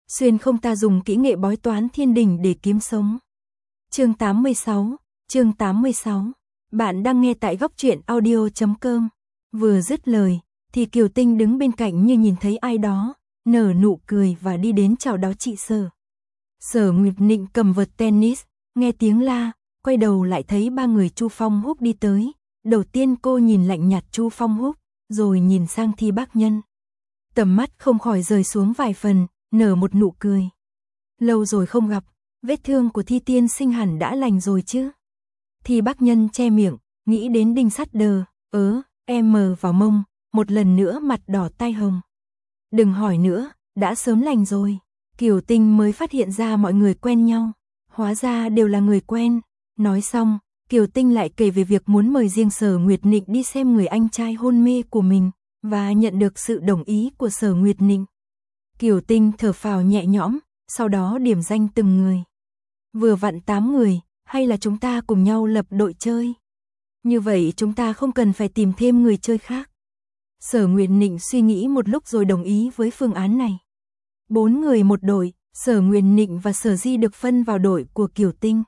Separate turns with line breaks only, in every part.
xuyên không ta dùng kỹ nghệ bói toán thiên đình để kiếm sống. Chương 86. Bạn đang nghe tại góc truyện audio.com. Vừa dứt lời, thì Kiều Tinh đứng bên cạnh như nhìn thấy ai đó, nở nụ cười và đi đến chào đón chị Sở. Sở Nguyệt Nịnh cầm vợt tennis, nghe tiếng la, quay đầu lại thấy ba người Chu Phong Húc đi tới. Đầu tiên cô nhìn lạnh nhạt Chu Phong Húc, rồi nhìn sang Thi Bác Nhân. Tầm mắt không khỏi rời xuống vài phần, nở một nụ cười. Lâu rồi không gặp, vết thương của Thi tiên sinh hẳn đã lành rồi chứ? Thi Bác Nhân che miệng, nghĩ đến đinh sắt đờ, em mờ vào mông, một lần nữa mặt đỏ tai hồng. Đừng hỏi nữa, đã sớm lành rồi. Kiều Tinh mới phát hiện ra mọi người quen nhau, hóa ra đều là người quen. Nói xong, Kiều Tinh lại kể về việc muốn mời riêng Sở Nguyệt Nịnh đi xem người anh trai hôn mê của mình, và nhận được sự đồng ý của Sở Nguyệt Nịnh. Kiều Tinh thở phào nhẹ nhõm, sau đó điểm danh từng người. Vừa vặn 8 người, hay là chúng ta cùng nhau lập đội chơi? Như vậy chúng ta không cần phải tìm thêm người chơi khác. Sở Nguyệt Nịnh suy nghĩ một lúc rồi đồng ý với phương án này. 4 người một đội, Sở Nguyệt Nịnh và Sở Di được phân vào đội của Kiều Tinh.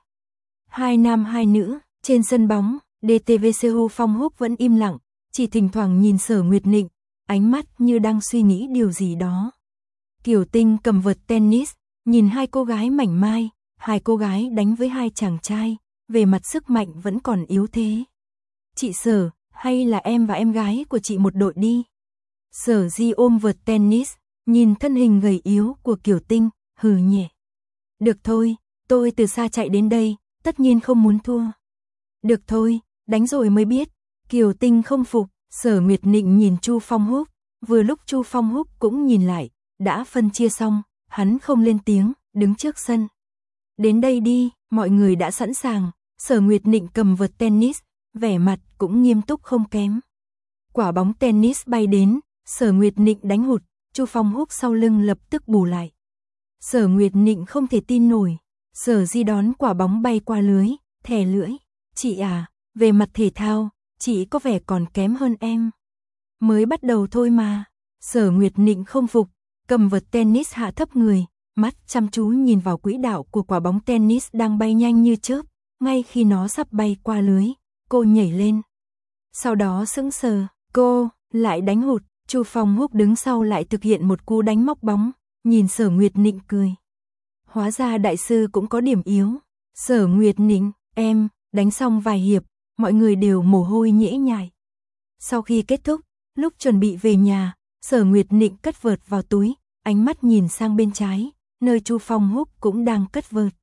2 nam 2 nữ, trên sân bóng, DTVCU Phong Húc vẫn im lặng, chỉ thỉnh thoảng nhìn Sở Nguyệt Nịnh, ánh mắt như đang suy nghĩ điều gì đó. Kiều Tinh cầm vợt tennis, nhìn hai cô gái mảnh mai, hai cô gái đánh với hai chàng trai, về mặt sức mạnh vẫn còn yếu thế. Chị Sở, hay là em và em gái của chị một đội đi? Sở Di ôm vợt tennis, nhìn thân hình gầy yếu của Kiều Tinh, hừ nhẹ. Được thôi, tôi từ xa chạy đến đây, tất nhiên không muốn thua. Được thôi, đánh rồi mới biết. Kiều Tinh không phục, Sở Nguyệt Nịnh nhìn Chu Phong Húc, vừa lúc Chu Phong Húc cũng nhìn lại, đã phân chia xong, hắn không lên tiếng, đứng trước sân. Đến đây đi, mọi người đã sẵn sàng. Sở Nguyệt Nịnh cầm vợt tennis, vẻ mặt cũng nghiêm túc không kém. Quả bóng tennis bay đến, Sở Nguyệt Nịnh đánh hụt, Chu Phong Húc sau lưng lập tức bù lại. Sở Nguyệt Nịnh không thể tin nổi, Sở Di đón quả bóng bay qua lưới, thè lưỡi. Chị à, về mặt thể thao, chị có vẻ còn kém hơn em. Mới bắt đầu thôi mà. Sở Nguyệt Nịnh không phục, cầm vợt tennis hạ thấp người, mắt chăm chú nhìn vào quỹ đạo của quả bóng tennis đang bay nhanh như chớp. Ngay khi nó sắp bay qua lưới, cô nhảy lên. Sau đó sững sờ, cô lại đánh hụt. Chu Phong Húc đứng sau lại thực hiện một cú đánh móc bóng, nhìn Sở Nguyệt Nịnh cười. Hóa ra đại sư cũng có điểm yếu. Sở Nguyệt Nịnh, em, đánh xong vài hiệp, mọi người đều mồ hôi nhễ nhại. Sau khi kết thúc, lúc chuẩn bị về nhà, Sở Nguyệt Nịnh cất vợt vào túi, ánh mắt nhìn sang bên trái, nơi Chu Phong Húc cũng đang cất vợt.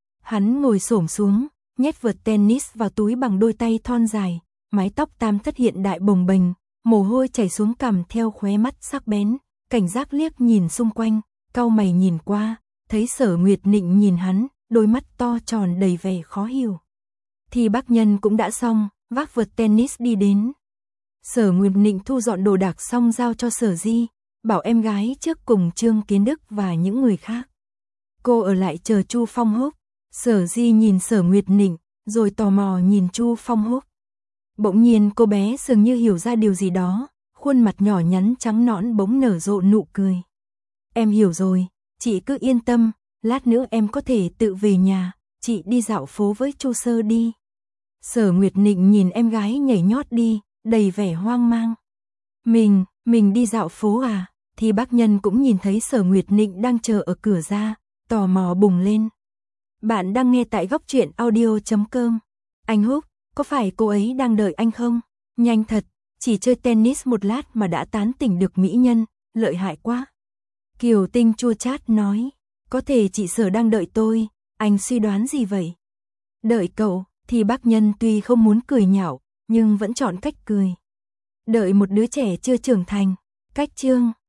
Hắn ngồi xổm xuống, nhét vợt tennis vào túi bằng đôi tay thon dài, mái tóc tam thất hiện đại bồng bềnh, mồ hôi chảy xuống cằm theo khóe mắt sắc bén, cảnh giác liếc nhìn xung quanh, cau mày nhìn qua, thấy Sở Nguyệt Nịnh nhìn hắn, đôi mắt to tròn đầy vẻ khó hiểu. Thì Bác Nhân cũng đã xong, vác vợt tennis đi đến. Sở Nguyệt Nịnh thu dọn đồ đạc xong giao cho Sở Di, bảo em gái trước cùng Trương Kiến Đức và những người khác. Cô ở lại chờ Chu Phong Húc. Sở Di nhìn Sở Nguyệt Nịnh, rồi tò mò nhìn Chu Phong Húc. Bỗng nhiên cô bé dường như hiểu ra điều gì đó, khuôn mặt nhỏ nhắn trắng nõn bỗng nở rộ nụ cười. Em hiểu rồi, chị cứ yên tâm, lát nữa em có thể tự về nhà, chị đi dạo phố với Chu Sơ đi. Sở Nguyệt Nịnh nhìn em gái nhảy nhót đi, đầy vẻ hoang mang. Mình đi dạo phố à? Thì Bác Nhân cũng nhìn thấy Sở Nguyệt Nịnh đang chờ ở cửa ra, tò mò bùng lên. Bạn đang nghe tại góc truyện audio.com. Anh Húc, có phải cô ấy đang đợi anh không? Nhanh thật, chỉ chơi tennis một lát mà đã tán tỉnh được mỹ nhân, lợi hại quá. Kiều Tinh chua chát nói, có thể chị Sở đang đợi tôi, anh suy đoán gì vậy? Đợi cậu, thì Bác Nhân tuy không muốn cười nhạo, nhưng vẫn chọn cách cười. Đợi một đứa trẻ chưa trưởng thành, cách chương.